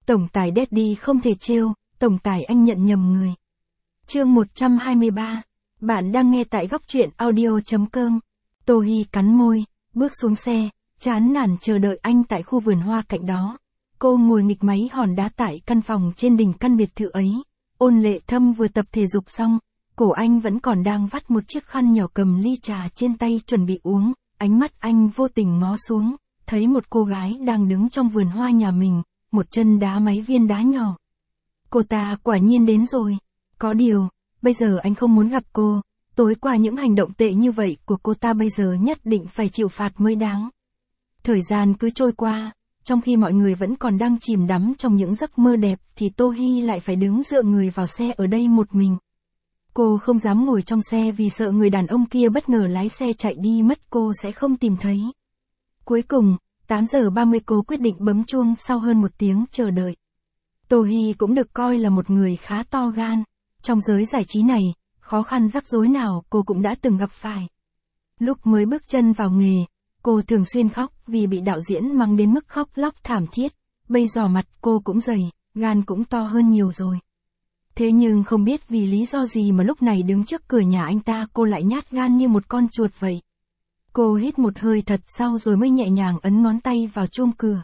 Tổng tài Daddy không thể trêu, tổng tài anh nhận nhầm người. Chương 123. Bạn đang nghe tại góc truyện audio.com. Tô Hi cắn môi, bước xuống xe, chán nản chờ đợi anh tại khu vườn hoa cạnh đó. Cô ngồi nghịch máy hòn đá tại căn phòng trên đỉnh căn biệt thự ấy. Ôn Lệ Thâm vừa tập thể dục xong, cổ anh vẫn còn đang vắt một chiếc khăn nhỏ cầm ly trà trên tay chuẩn bị uống. Ánh mắt anh vô tình ngó xuống, thấy một cô gái đang đứng trong vườn hoa nhà mình, một chân đá mấy viên đá nhỏ. Cô ta quả nhiên đến rồi. Có điều, bây giờ anh không muốn gặp cô. Tối qua những hành động tệ như vậy của cô ta bây giờ nhất định phải chịu phạt mới đáng. Thời gian cứ trôi qua, trong khi mọi người vẫn còn đang chìm đắm trong những giấc mơ đẹp thì Tô Hi lại phải đứng dựa người vào xe ở đây một mình. Cô không dám ngồi trong xe vì sợ người đàn ông kia bất ngờ lái xe chạy đi mất cô sẽ không tìm thấy. Cuối cùng, 8 giờ 30 cô quyết định bấm chuông sau hơn một tiếng chờ đợi. Tô Hi cũng được coi là một người khá to gan. Trong giới giải trí này, khó khăn rắc rối nào cô cũng đã từng gặp phải. Lúc mới bước chân vào nghề, cô thường xuyên khóc vì bị đạo diễn mắng đến mức khóc lóc thảm thiết. Bây giờ mặt cô cũng dày, gan cũng to hơn nhiều rồi. Thế nhưng không biết vì lý do gì mà lúc này đứng trước cửa nhà anh ta cô lại nhát gan như một con chuột vậy. Cô hít một hơi thật sâu rồi mới nhẹ nhàng ấn ngón tay vào chuông cửa.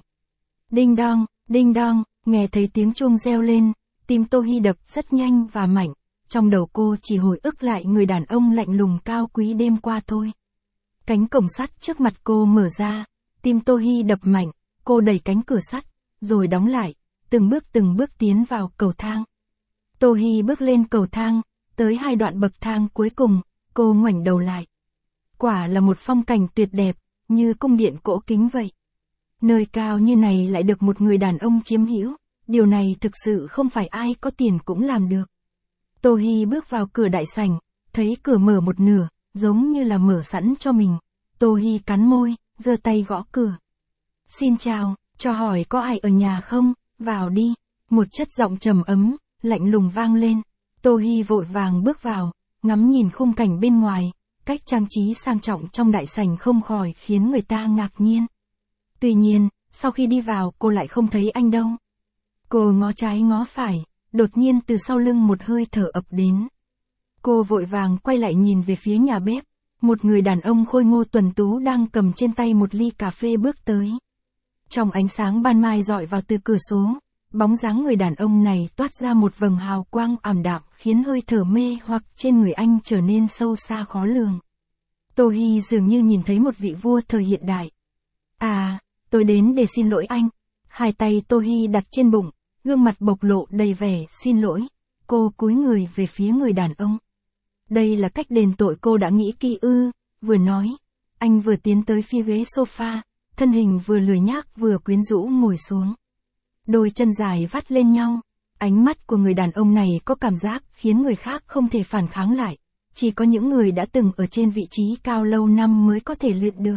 Đinh đong, nghe thấy tiếng chuông reo lên, tim Tô Hi đập rất nhanh và mạnh. Trong đầu cô chỉ hồi ức lại người đàn ông lạnh lùng cao quý đêm qua thôi. Cánh cổng sắt trước mặt cô mở ra, tim Tô Hi đập mạnh, cô đẩy cánh cửa sắt, rồi đóng lại, từng bước tiến vào cầu thang. Tô Hi bước lên cầu thang, tới 2 đoạn bậc thang cuối cùng, cô ngoảnh đầu lại. Quả là một phong cảnh tuyệt đẹp, như cung điện cổ kính vậy. Nơi cao như này lại được một người đàn ông chiếm hữu, điều này thực sự không phải ai có tiền cũng làm được. Tô Hi bước vào cửa đại sảnh, thấy cửa mở một nửa, giống như là mở sẵn cho mình. Tô Hi cắn môi, giơ tay gõ cửa. Xin chào, cho hỏi có ai ở nhà không, vào đi. Một chất giọng trầm ấm, lạnh lùng vang lên. Tô Hi vội vàng bước vào, ngắm nhìn khung cảnh bên ngoài, cách trang trí sang trọng trong đại sảnh không khỏi khiến người ta ngạc nhiên. Tuy nhiên, sau khi đi vào cô lại không thấy anh đâu. Cô ngó trái ngó phải, đột nhiên từ sau lưng một hơi thở ập đến. Cô vội vàng quay lại nhìn về phía nhà bếp, một người đàn ông khôi ngô tuấn tú đang cầm trên tay một ly cà phê bước tới. Trong ánh sáng ban mai rọi vào từ cửa sổ, bóng dáng người đàn ông này toát ra một vầng hào quang ảm đạm khiến hơi thở mê hoặc trên người anh trở nên sâu xa khó lường. Tô Hi dường như nhìn thấy một vị vua thời hiện đại. À, tôi đến để xin lỗi anh. Hai tay Tô Hi đặt trên bụng, gương mặt bộc lộ đầy vẻ xin lỗi. Cô cúi người về phía người đàn ông. Đây là cách đền tội cô đã nghĩ kỹ ư? Vừa nói, anh vừa tiến tới phía ghế sofa, thân hình vừa lười nhác vừa quyến rũ ngồi xuống. Đôi chân dài vắt lên nhau, ánh mắt của người đàn ông này có cảm giác khiến người khác không thể phản kháng lại. Chỉ có những người đã từng ở trên vị trí cao lâu năm mới có thể luyện được.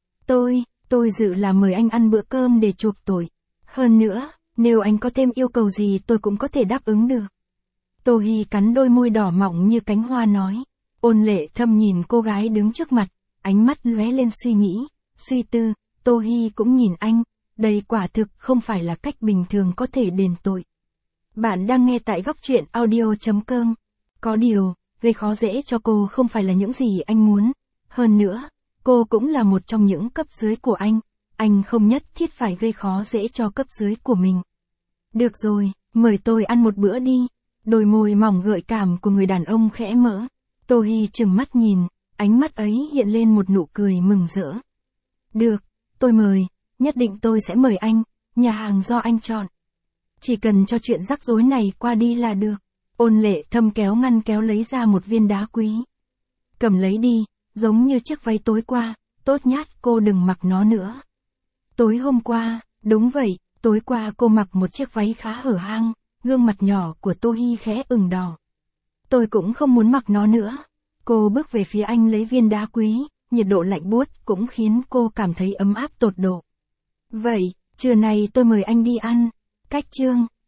Tôi dự là mời anh ăn bữa cơm để chuộc tội. Hơn nữa, nếu anh có thêm yêu cầu gì tôi cũng có thể đáp ứng được. Tô Hi cắn đôi môi đỏ mọng như cánh hoa nói. Ôn Lệ Thâm nhìn cô gái đứng trước mặt, ánh mắt lóe lên suy nghĩ, suy tư. Tô Hi cũng nhìn anh, đây quả thực không phải là cách bình thường có thể đền tội. Bạn đang nghe tại góc truyện audio.com. Có điều, gây khó dễ cho cô không phải là những gì anh muốn. Hơn nữa, cô cũng là một trong những cấp dưới của anh không nhất thiết phải gây khó dễ cho cấp dưới của mình. Được rồi, mời tôi ăn một bữa đi. Đôi môi mỏng gợi cảm của người đàn ông khẽ mở. Tô Hi trừng mắt nhìn, ánh mắt ấy hiện lên một nụ cười mừng rỡ. Được, tôi mời, nhất định tôi sẽ mời anh, nhà hàng do anh chọn. Chỉ cần cho chuyện rắc rối này qua đi là được. Ôn Lệ Thâm kéo ngăn kéo lấy ra một viên đá quý. Cầm lấy đi, giống như chiếc váy tối qua, tốt nhát cô đừng mặc nó nữa. Tối hôm qua, đúng vậy, tối qua cô mặc một chiếc váy khá hở hang, gương mặt nhỏ của Tô Hi khẽ ửng đỏ. Tôi cũng không muốn mặc nó nữa. Cô bước về phía anh lấy viên đá quý, nhiệt độ lạnh buốt cũng khiến cô cảm thấy ấm áp tột độ. Vậy, trưa nay tôi mời anh đi ăn. Cách chương